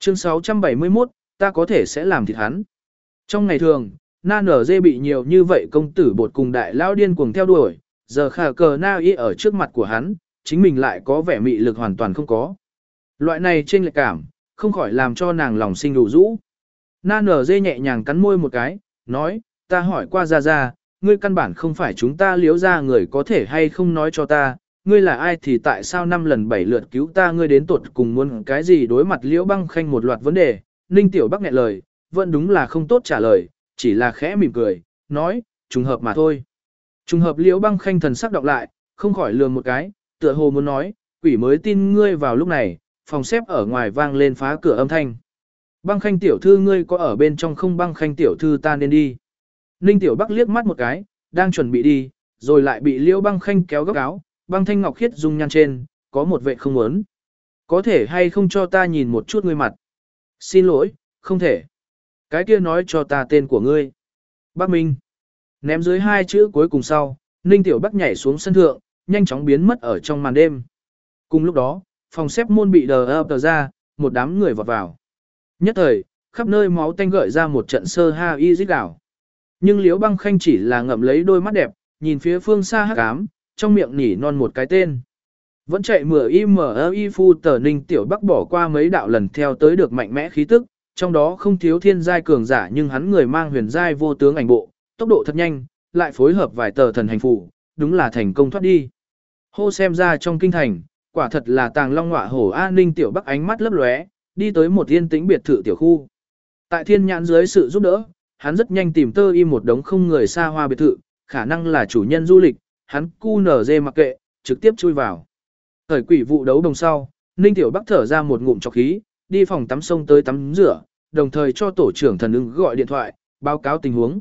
Chương 671, ta có thể sẽ làm thịt hắn. Trong ngày thường, Na Nở Dê bị nhiều như vậy công tử bột cùng đại lao điên cuồng theo đuổi, giờ khả cờ Na Y ở trước mặt của hắn, chính mình lại có vẻ mị lực hoàn toàn không có. Loại này chênh lệch cảm, không khỏi làm cho nàng lòng sinh đủ rũ. Na Nở Dê nhẹ nhàng cắn môi một cái, nói, ta hỏi qua Gia Gia, ngươi căn bản không phải chúng ta liếu ra người có thể hay không nói cho ta, ngươi là ai thì tại sao 5 lần 7 lượt cứu ta, ngươi đến tuột cùng muốn cái gì. Đối mặt Liễu Băng Khanh một loạt vấn đề, Ninh Tiểu Bắc nghẹn lời, vẫn đúng là không tốt trả lời, chỉ là khẽ mỉm cười, nói, trùng hợp mà thôi. Trùng hợp. Liễu Băng Khanh thần sắc đọc lại, không khỏi lườm một cái, tựa hồ muốn nói, quỷ mới tin ngươi. Vào lúc này, phòng xếp ở ngoài vang lên phá cửa âm thanh. Băng Khanh tiểu thư, ngươi có ở bên trong không? Băng Khanh tiểu thư, ta nên đi. Ninh Tiểu Bắc liếc mắt một cái, đang chuẩn bị đi, rồi lại bị Liễu Băng Khanh kéo góc áo, băng thanh ngọc khiết dung nhan trên, có một vệ không muốn. Có thể hay không cho ta nhìn một chút ngươi mặt? Xin lỗi, không thể. Cái kia nói cho ta tên của ngươi. Bắc Minh. Ném dưới 2 chữ cuối cùng sau, Ninh Tiểu Bắc nhảy xuống sân thượng, nhanh chóng biến mất ở trong màn đêm. Cùng lúc đó, phòng xếp môn bị đờ ra, một đám người vọt vào. Nhất thời, khắp nơi máu tanh gợi ra một trận sơ ha y rít đảo. Nhưng Liễu Băng Khanh chỉ là ngậm lấy đôi mắt đẹp, nhìn phía phương xa hắc ám, trong miệng nỉ non một cái tên. Vẫn chạy y phu tờ. Ninh Tiểu Bắc bỏ qua mấy đạo lần theo tới được mạnh mẽ khí tức, trong đó không thiếu thiên giai cường giả, nhưng hắn người mang huyền giai vô tướng ảnh bộ, tốc độ thật nhanh, lại phối hợp vài tờ thần hành phù, đúng là thành công thoát đi. Hô, xem ra trong kinh thành, quả thật là tàng long ngọa hổ a. Ninh Tiểu Bắc ánh mắt lấp lóe, đi tới một yên tĩnh biệt thự tiểu khu. Tại thiên nhãn dưới sự giúp đỡ, hắn rất nhanh tìm tơ y một đống không người xa hoa biệt thự, khả năng là chủ nhân du lịch, hắn cu nở dê mặc kệ, trực tiếp chui vào. Thời quỷ vụ đấu đồng sau, Ninh Tiểu Bắc thở ra một ngụm trọc khí, đi phòng tắm sông tới tắm rửa, đồng thời cho tổ trưởng thần ưng gọi điện thoại, báo cáo tình huống.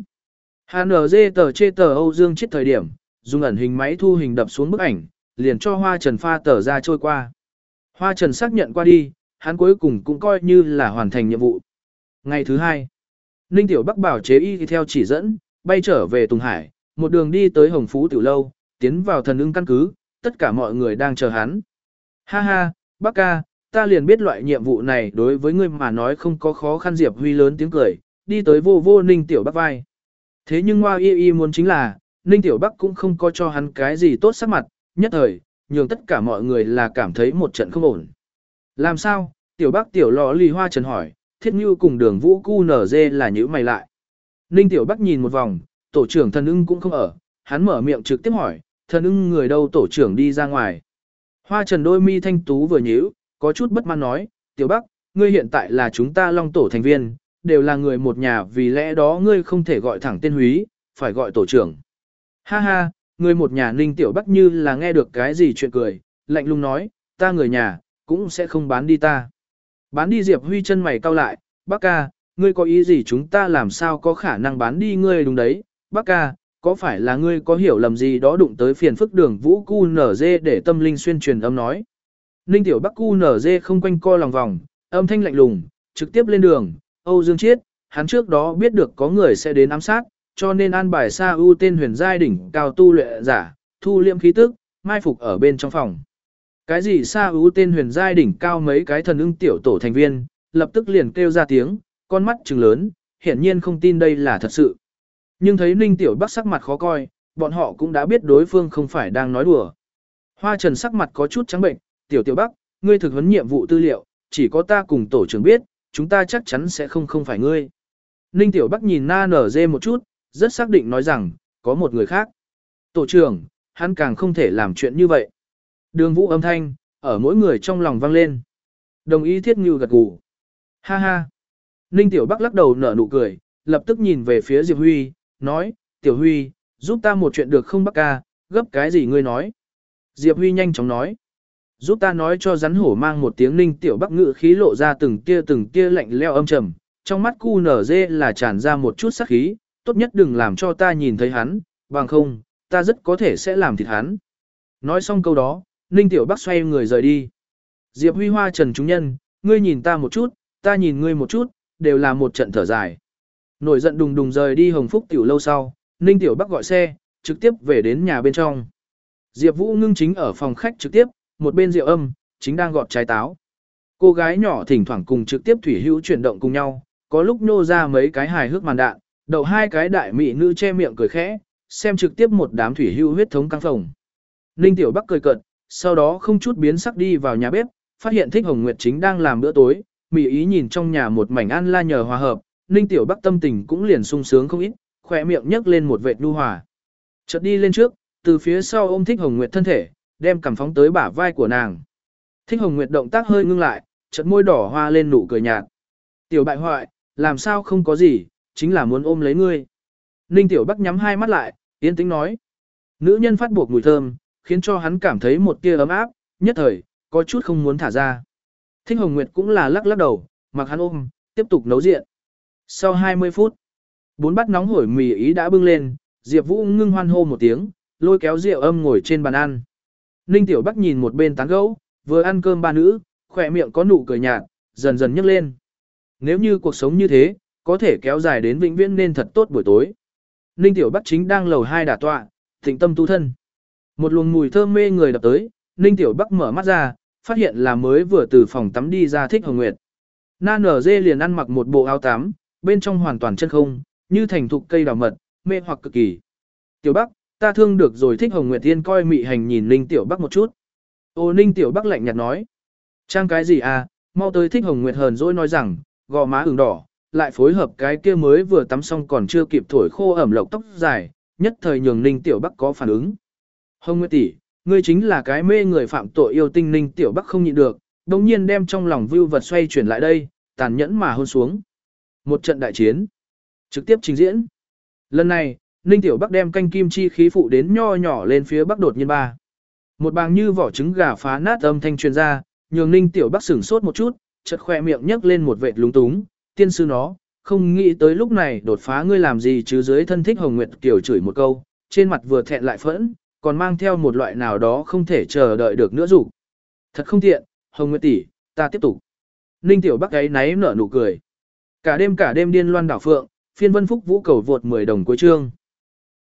HNG tờ chê tờ Âu Dương chết thời điểm, dùng ẩn hình máy thu hình đập xuống bức ảnh, liền cho Hoa Trần pha tờ ra trôi qua. Hoa Trần xác nhận qua đi, hắn cuối cùng cũng coi như là hoàn thành nhiệm vụ. Ngày thứ 2, Ninh Tiểu Bắc bảo chế y theo chỉ dẫn, bay trở về Tùng Hải, một đường đi tới Hồng Phú Tiểu Lâu, tiến vào thần ưng căn cứ, tất cả mọi người đang chờ hắn. Ha ha, Bắc ca, ta liền biết loại nhiệm vụ này đối với ngươi mà nói không có khó khăn. Diệp Huy lớn tiếng cười, đi tới vô Ninh Tiểu Bắc vai. Thế nhưng Hoa y muốn chính là, Ninh Tiểu Bắc cũng không có cho hắn cái gì tốt sắc mặt, nhất thời, nhường tất cả mọi người là cảm thấy một trận không ổn. Làm sao? Tiểu Bắc tiểu lò lì. Hoa Trần hỏi, Thiết Như cùng Đường Vũ cu nở dê là nhíu mày lại. Ninh Tiểu Bắc nhìn một vòng, tổ trưởng thần ưng cũng không ở, hắn mở miệng trực tiếp hỏi, thần ưng người đâu? Tổ trưởng đi ra ngoài. Hoa Trần đôi mi thanh tú vừa nhíu, có chút bất mãn nói, Tiểu Bắc, ngươi hiện tại là chúng ta Long tổ thành viên, đều là người một nhà, vì lẽ đó ngươi không thể gọi thẳng tên Húy, phải gọi tổ trưởng. Ha ha, người một nhà. Ninh Tiểu Bắc như là nghe được cái gì chuyện cười, lạnh lùng nói, ta người nhà, cũng sẽ không bán đi ta. Bán đi? Diệp Huy chân mày cau lại, Bắc ca, ngươi có ý gì? Chúng ta làm sao có khả năng bán đi ngươi? Đúng đấy, Bắc ca, có phải là ngươi có hiểu lầm gì đó đụng tới phiền phức? Đường Vũ cu nở dê để tâm linh xuyên truyền âm nói. Ninh Tiểu Bắc cu nở dê không quanh co lòng vòng, âm thanh lạnh lùng, trực tiếp lên đường. Âu Dương Chiết, hắn trước đó biết được có người sẽ đến ám sát, cho nên an bài Sa U tên huyền giai đỉnh cao tu luyện giả, thu liệm khí tức, mai phục ở bên trong phòng. Cái gì Sa U tên huyền giai đỉnh cao? Mấy cái thần ưng tiểu tổ thành viên lập tức liền kêu ra tiếng, con mắt trừng lớn, hiển nhiên không tin đây là thật sự. Nhưng thấy Ninh Tiểu Bắc sắc mặt khó coi, bọn họ cũng đã biết đối phương không phải đang nói đùa. Hoa Trần sắc mặt có chút trắng bệnh, Tiểu Bắc, ngươi thực huấn nhiệm vụ tư liệu, chỉ có ta cùng tổ trưởng biết, chúng ta chắc chắn sẽ không phải ngươi. Ninh Tiểu Bắc nhìn Na Nở Dê một chút, rất xác định nói rằng, có một người khác. Tổ trưởng, hắn càng không thể làm chuyện như vậy. Đường Vũ âm thanh, ở mỗi người trong lòng vang lên. Đồng ý. Thiết Như gật gù. Ha ha. Ninh Tiểu Bắc lắc đầu nở nụ cười, lập tức nhìn về phía Diệp Huy, nói, Tiểu Huy, giúp ta một chuyện được không Bắc ca? Gấp cái gì ngươi nói? Diệp Huy nhanh chóng nói. Giúp ta nói cho rắn hổ mang một tiếng. Ninh Tiểu Bắc ngự khí lộ ra từng tia lạnh leo âm trầm, trong mắt cu nở dê là tràn ra một chút sát khí, tốt nhất đừng làm cho ta nhìn thấy hắn, bằng không, ta rất có thể sẽ làm thịt hắn. Nói xong câu đó, Ninh Tiểu Bắc xoay người rời đi. Diệp Huy, Hoa Trần chúng nhân, ngươi nhìn ta một chút, ta nhìn ngươi một chút, đều là một trận thở dài. Nổi giận đùng đùng rời đi Hồng Phúc Tiểu Lâu sau, Ninh Tiểu Bắc gọi xe, trực tiếp về đến nhà bên trong. Diệp Vũ Ngưng chính ở phòng khách trực tiếp, một bên rượu âm, chính đang gọt trái táo. Cô gái nhỏ thỉnh thoảng cùng trực tiếp Thủy Hữu chuyển động cùng nhau, có lúc nô ra mấy cái hài hước màn đạn, đậu hai cái đại mỹ nữ che miệng cười khẽ, xem trực tiếp một đám Thủy Hữu huyết thống căng phồng. Ninh Tiểu Bắc cười cợt, sau đó không chút biến sắc đi vào nhà bếp, phát hiện Thích Hồng Nguyệt chính đang làm bữa tối, mỹ ý nhìn trong nhà một mảnh ăn la nhờ hòa hợp, Ninh Tiểu Bắc tâm tình cũng liền sung sướng không ít, khỏe miệng nhấc lên một vệt nhu hòa. Chợt đi lên trước, từ phía sau ôm Thích Hồng Nguyệt thân thể, đem cằm phóng tới bả vai của nàng. Thích Hồng Nguyệt động tác hơi ngưng lại, chợt môi đỏ hoa lên nụ cười nhạt. Tiểu bại hoại, làm sao không có gì, chính là muốn ôm lấy ngươi. Ninh Tiểu Bắc nhắm hai mắt lại, yên tĩnh nói. Nữ nhân phát buộc mùi thơm, khiến cho hắn cảm thấy một tia ấm áp, nhất thời, có chút không muốn thả ra. Thích Hồng Nguyệt cũng là lắc lắc đầu, mặc hắn ôm, tiếp tục nấu diện. Sau 20 phút, 4 bát nóng hổi mì ý đã bưng lên, Diệp Vũ ngưng hoan hô một tiếng, lôi kéo Diệu Âm ngồi trên bàn ăn. Ninh Tiểu Bắc nhìn một bên tán gẫu, vừa ăn cơm ba nữ, khỏe miệng có nụ cười nhạt, dần dần nhấc lên. Nếu như cuộc sống như thế, có thể kéo dài đến vĩnh viễn nên thật tốt buổi tối. Ninh Tiểu Bắc chính đang lầu 2 đả tọa, tĩnh tâm tu thân. Một luồng mùi thơm mê người đập tới, Ninh Tiểu Bắc mở mắt ra, phát hiện là mới vừa từ phòng tắm đi ra Thích Hồng Nguyệt. Na nở dê liền ăn mặc một bộ áo tắm, bên trong hoàn toàn chân không, như thành thục cây đào mật, mê hoặc cực kỳ. Tiểu Bắc, ta thương được rồi. Thích Hồng Nguyệt Tiên coi mị hành nhìn Ninh Tiểu Bắc một chút. Ô Ninh Tiểu Bắc lạnh nhạt nói. Trang cái gì à, mau tới. Thích Hồng Nguyệt hờn dỗi nói rằng, gò má ửng đỏ, lại phối hợp cái kia mới vừa tắm xong còn chưa kịp thổi khô ẩm lộc tóc dài, nhất thời nhường Ninh Tiểu Bắc có phản ứng. Hồng Nguyệt tỷ, ngươi chính là cái mê người phạm tội yêu tinh. Ninh Tiểu Bắc không nhịn được, đồng nhiên đem trong lòng vưu vật xoay chuyển lại đây, tàn nhẫn mà hôn xuống. Một trận đại chiến trực tiếp trình diễn. Lần này, Ninh Tiểu Bắc đem canh kim chi khí phụ đến nho nhỏ lên phía bắc đột nhiên ba. Một bàng như vỏ trứng gà phá nát âm thanh truyền ra, nhường Ninh Tiểu Bắc sửng sốt một chút, chợt khoe miệng nhấc lên một vệt lúng túng, tiên sư nó, không nghĩ tới lúc này đột phá ngươi làm gì chứ. Dưới thân Thích Hồng Nguyệt Kiều chửi một câu, trên mặt vừa thẹn lại phẫn, còn mang theo một loại nào đó không thể chờ đợi được nữa rủ. Thật không tiện, Hồng Nguyệt tỷ, ta tiếp tục. Ninh Tiểu Bắc ấy náy nở nụ cười. Cả đêm điên loan đảo phượng, phiên vân phúc vũ cầu vượt 10 đồng cuối chương.